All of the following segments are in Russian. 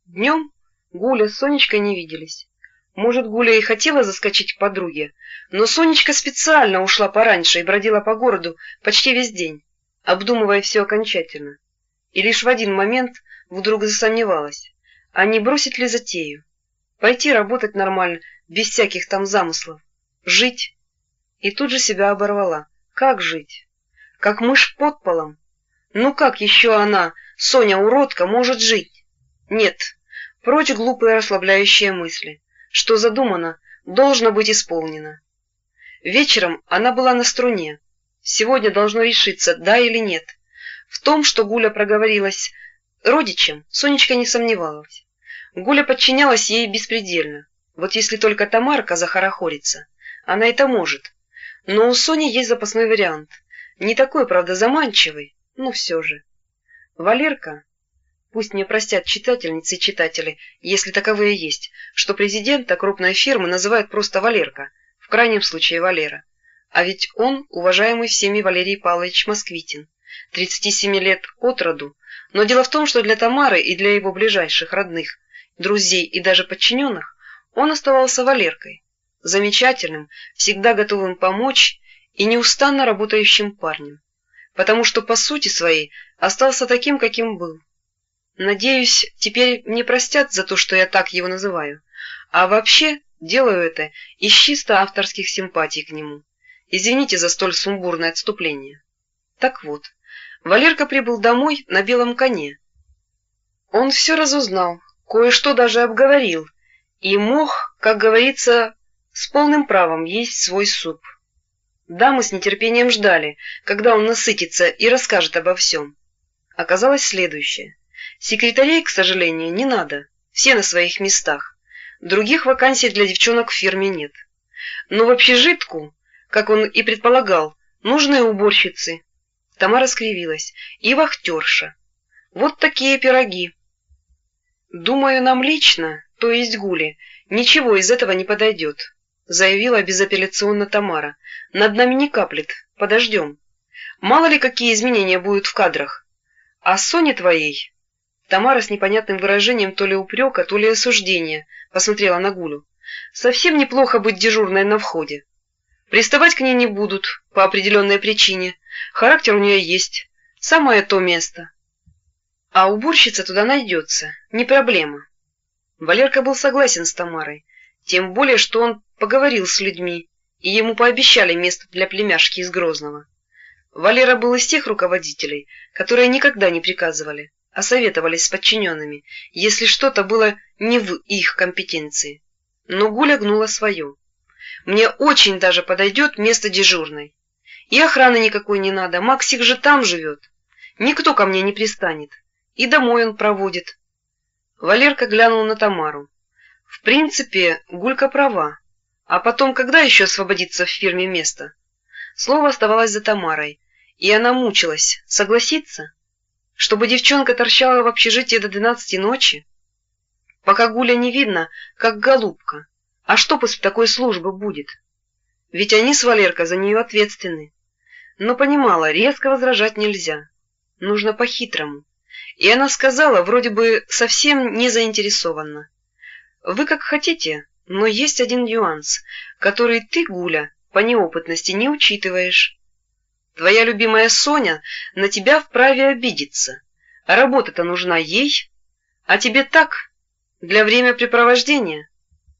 Днем Гуля с Сонечкой не виделись. Может, Гуля и хотела заскочить к подруге, но Сонечка специально ушла пораньше и бродила по городу почти весь день, обдумывая все окончательно. И лишь в один момент вдруг засомневалась, а не бросить ли затею, пойти работать нормально, без всяких там замыслов, жить. И тут же себя оборвала. Как жить? Как мышь под полом? Ну как еще она, Соня-уродка, может жить? Нет, прочь глупые расслабляющие мысли. Что задумано, должно быть исполнено. Вечером она была на струне. Сегодня должно решиться, да или нет. В том, что Гуля проговорилась родичам, Сонечка не сомневалась. Гуля подчинялась ей беспредельно. Вот если только Тамарка захорохорится, она это может. Но у Сони есть запасной вариант. Не такой, правда, заманчивый, но все же. Валерка, пусть мне простят читательницы и читатели, если таковые есть, что президента крупной фирмы называют просто Валерка, в крайнем случае Валера. А ведь он уважаемый всеми Валерий Павлович Москвитин, 37 лет от роду. Но дело в том, что для Тамары и для его ближайших родных, друзей и даже подчиненных он оставался Валеркой, замечательным, всегда готовым помочь и неустанно работающим парнем, потому что по сути своей остался таким, каким был. Надеюсь, теперь мне простят за то, что я так его называю, а вообще делаю это из чисто авторских симпатий к нему. Извините за столь сумбурное отступление. Так вот, Валерка прибыл домой на белом коне. Он все разузнал, кое-что даже обговорил, и мог, как говорится, с полным правом есть свой суп. Дамы с нетерпением ждали, когда он насытится и расскажет обо всем. Оказалось следующее. Секретарей, к сожалению, не надо, все на своих местах. Других вакансий для девчонок в фирме нет. Но в общежитку, как он и предполагал, нужны уборщицы. Тамара скривилась. И вахтерша. Вот такие пироги. Думаю, нам лично, то есть Гуле, ничего из этого не подойдет, заявила безапелляционно Тамара. Над нами не каплет, подождем. Мало ли какие изменения будут в кадрах. А Соне твоей... Тамара с непонятным выражением то ли упрека, то ли осуждения посмотрела на Гулю. Совсем неплохо быть дежурной на входе. Приставать к ней не будут, по определенной причине. Характер у нее есть. Самое то место. А уборщица туда найдется, не проблема. Валерка был согласен с Тамарой, тем более, что он поговорил с людьми, и ему пообещали место для племяшки из Грозного. Валера был из тех руководителей, которые никогда не приказывали, а советовались с подчиненными, если что-то было не в их компетенции. Но Гуля гнула свое. Мне очень даже подойдет место дежурной. И охраны никакой не надо, Максик же там живет. Никто ко мне не пристанет. И домой он проводит. Валерка глянул на Тамару. В принципе, Гулька права. А потом, когда еще освободиться в фирме место? Слово оставалось за Тамарой, и она мучилась. Согласиться? Чтобы девчонка торчала в общежитии до 12 ночи? Пока Гуля не видно, как голубка. А что после такой службы будет? Ведь они с Валеркой за нее ответственны. Но понимала, резко возражать нельзя. Нужно по-хитрому. И она сказала, вроде бы совсем не заинтересованно. Вы как хотите, но есть один нюанс, который ты, Гуля, по неопытности не учитываешь. Твоя любимая Соня на тебя вправе обидеться. А работа-то нужна ей, а тебе так, для времяпрепровождения.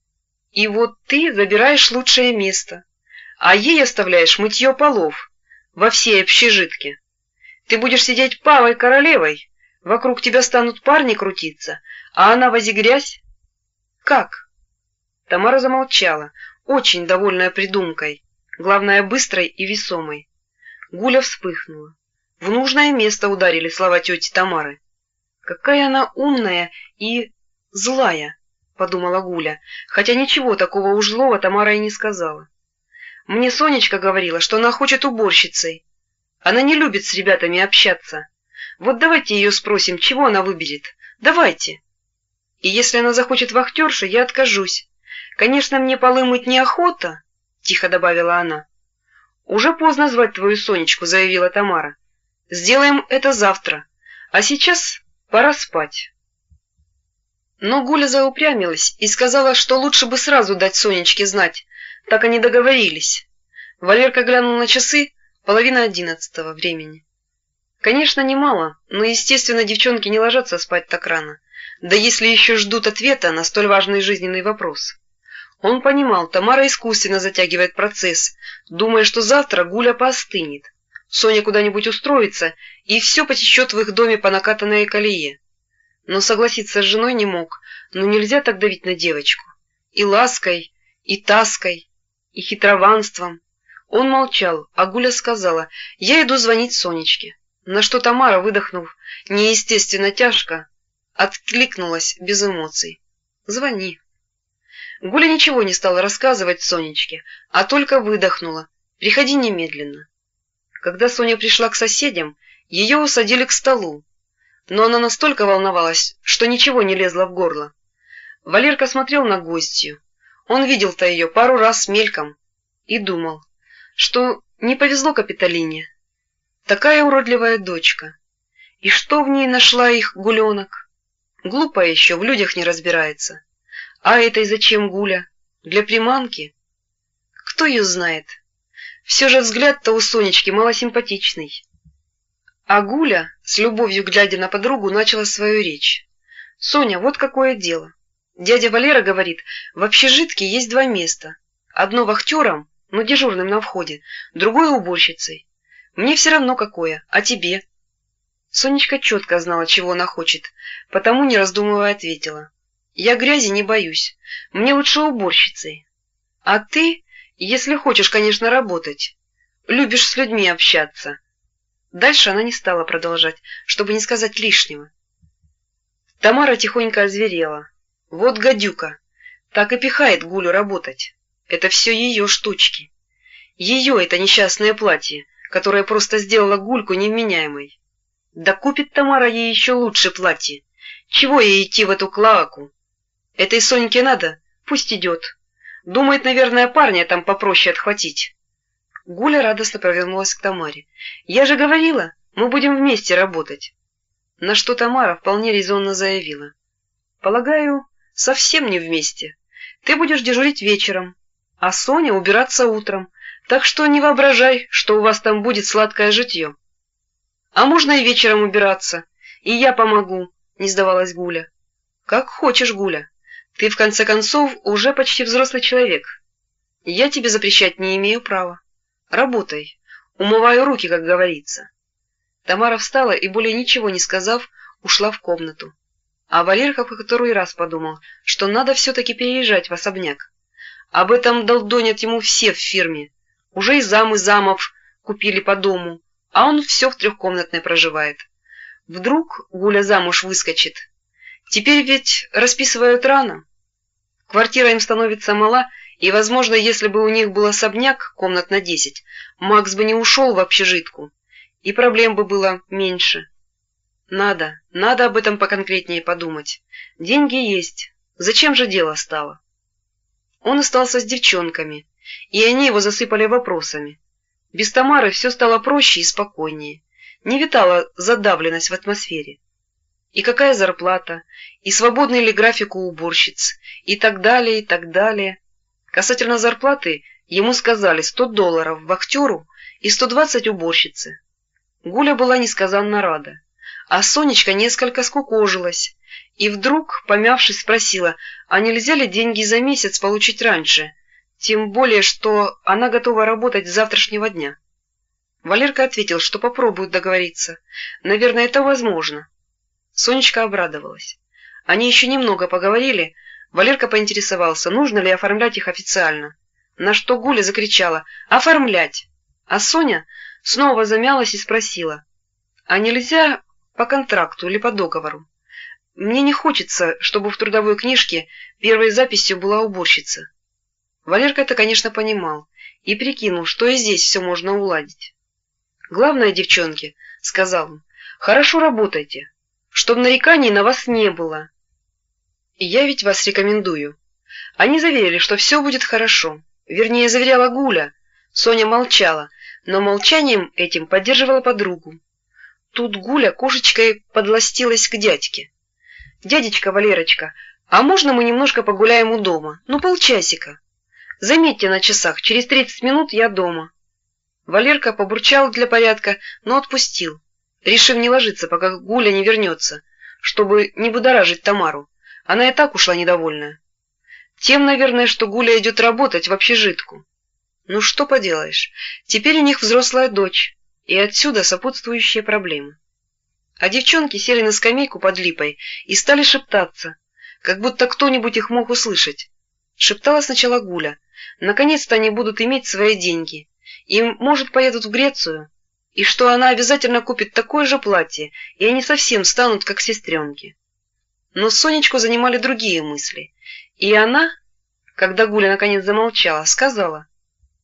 И вот ты забираешь лучшее место, а ей оставляешь мытье полов во всей общежитке. Ты будешь сидеть павой королевой, вокруг тебя станут парни крутиться, а она вози грязь. Как? Тамара замолчала, очень довольная придумкой, главное быстрой и весомой. Гуля вспыхнула. В нужное место ударили слова тети Тамары. Какая она умная и злая, подумала Гуля, хотя ничего такого уж злого Тамара и не сказала. Мне Сонечка говорила, что она хочет уборщицей. Она не любит с ребятами общаться. Вот давайте ее спросим, чего она выберет. Давайте. И если она захочет вахтерши, я откажусь. Конечно, мне полы мыть неохота, тихо добавила она. Уже поздно звать твою Сонечку, заявила Тамара. Сделаем это завтра. А сейчас пора спать. Но Гуля заупрямилась и сказала, что лучше бы сразу дать Сонечке знать. Так они договорились. Валерка глянул на часы, 10:30 времени. Конечно, немало, но, естественно, девчонки не ложатся спать так рано. Да если еще ждут ответа на столь важный жизненный вопрос. Он понимал, Тамара искусственно затягивает процесс, думая, что завтра Гуля поостынет. Соня куда-нибудь устроится, и все потечет в их доме по накатанной колее. Но согласиться с женой не мог, но нельзя так давить на девочку. И лаской, и таской, и хитрованством. Он молчал, а Гуля сказала: «Я иду звонить Сонечке». На что Тамара, выдохнув неестественно тяжко, откликнулась без эмоций: «Звони». Гуля ничего не стала рассказывать Сонечке, а только выдохнула: «Приходи немедленно». Когда Соня пришла к соседям, ее усадили к столу, но она настолько волновалась, что ничего не лезло в горло. Валерка смотрел на гостью. Он видел-то ее пару раз мельком и думал, что не повезло Капитолине. Такая уродливая дочка. И что в ней нашла их Гуленок? Глупая еще, в людях не разбирается. А этой зачем Гуля? Для приманки? Кто ее знает? Все же взгляд-то у Сонечки малосимпатичный. А Гуля, с любовью глядя на подругу, начала свою речь. «Соня, вот какое дело. Дядя Валера говорит, в общежитке есть 2 места. Одно вахтером, но дежурным на входе, другое уборщицей. Мне все равно какое, а тебе?» Сонечка четко знала, чего она хочет, потому, не раздумывая, ответила: «Я грязи не боюсь, мне лучше уборщицей. А ты, если хочешь, конечно, работать, любишь с людьми общаться». Дальше она не стала продолжать, чтобы не сказать лишнего. Тамара тихонько озверела. Вот гадюка, так и пихает Гулю работать. Это все ее штучки. Ее это несчастное платье, которое просто сделало Гульку невменяемой. Да купит Тамара ей еще лучше платье. Чего ей идти в эту клоаку? Этой Соньке надо, пусть идет. Думает, наверное, парня там попроще отхватить. Гуля радостно повернулась к Тамаре. «Я же говорила, мы будем вместе работать». На что Тамара вполне резонно заявила: «Полагаю, совсем не вместе. Ты будешь дежурить вечером, а Соня убираться утром, так что не воображай, что у вас там будет сладкое житье». «А можно и вечером убираться, и я помогу», — не сдавалась Гуля. «Как хочешь, Гуля. Ты, в конце концов, уже почти взрослый человек. Я тебе запрещать не имею права. Работай, умываю руки, как говорится». Тамара встала и, более ничего не сказав, ушла в комнату. А Валерка в который раз подумал, что надо все-таки переезжать в особняк. Об этом долдонят ему все в фирме. Уже и замов купили по дому, а он все в 3-комнатной проживает. Вдруг Гуля замуж выскочит. Теперь ведь расписывают рано. Квартира им становится мала, и, возможно, если бы у них был особняк, комнат на 10, Макс бы не ушел в общежитку, и проблем бы было меньше. Надо об этом поконкретнее подумать. Деньги есть, зачем же дело стало? Он остался с девчонками, и они его засыпали вопросами. Без Тамары все стало проще и спокойнее, не витала задавленность в атмосфере. И какая зарплата, и свободный ли график у уборщиц, и так далее, и так далее. Касательно зарплаты ему сказали $100 вахтеру и 120 уборщице. Гуля была несказанно рада, а Сонечка несколько скукожилась и вдруг, помявшись, спросила, а нельзя ли деньги за месяц получить раньше, тем более, что она готова работать с завтрашнего дня. Валерка ответил, что попробует договориться. Наверное, это возможно. Сонечка обрадовалась. Они еще немного поговорили. Валерка поинтересовался, нужно ли оформлять их официально. На что Гуля закричала: «Оформлять!» А Соня снова замялась и спросила: «А нельзя по контракту или по договору? Мне не хочется, чтобы в трудовой книжке первой записью была уборщица». Валерка это, конечно, понимал и прикинул, что и здесь все можно уладить. «Главное, девчонки, — сказал он, — хорошо работайте, чтобы нареканий на вас не было. И я ведь вас рекомендую». Они заверили, что все будет хорошо. Вернее, заверяла Гуля. Соня молчала, но молчанием этим поддерживала подругу. Тут Гуля кошечкой подластилась к дядьке. «Дядечка Валерочка, А можно мы немножко погуляем у дома? Ну, полчасика. Заметьте на часах, через 30 минут я дома. Валерка побурчал для порядка, но отпустил, решив не ложиться, пока Гуля не вернется, чтобы не будоражить Тамару. Она и так ушла недовольная. Тем, наверное, что Гуля идет работать в общежитку. Ну что поделаешь, теперь у них взрослая дочь, и отсюда сопутствующие проблемы. А девчонки сели на скамейку под липой и стали шептаться, как будто кто-нибудь их мог услышать. Шептала сначала Гуля. Наконец-то они будут иметь свои деньги. И, может, поедут в Грецию. И что она обязательно купит такое же платье, и они совсем станут как сестренки. Но Сонечку занимали другие мысли. И она, когда Гуля наконец замолчала, сказала: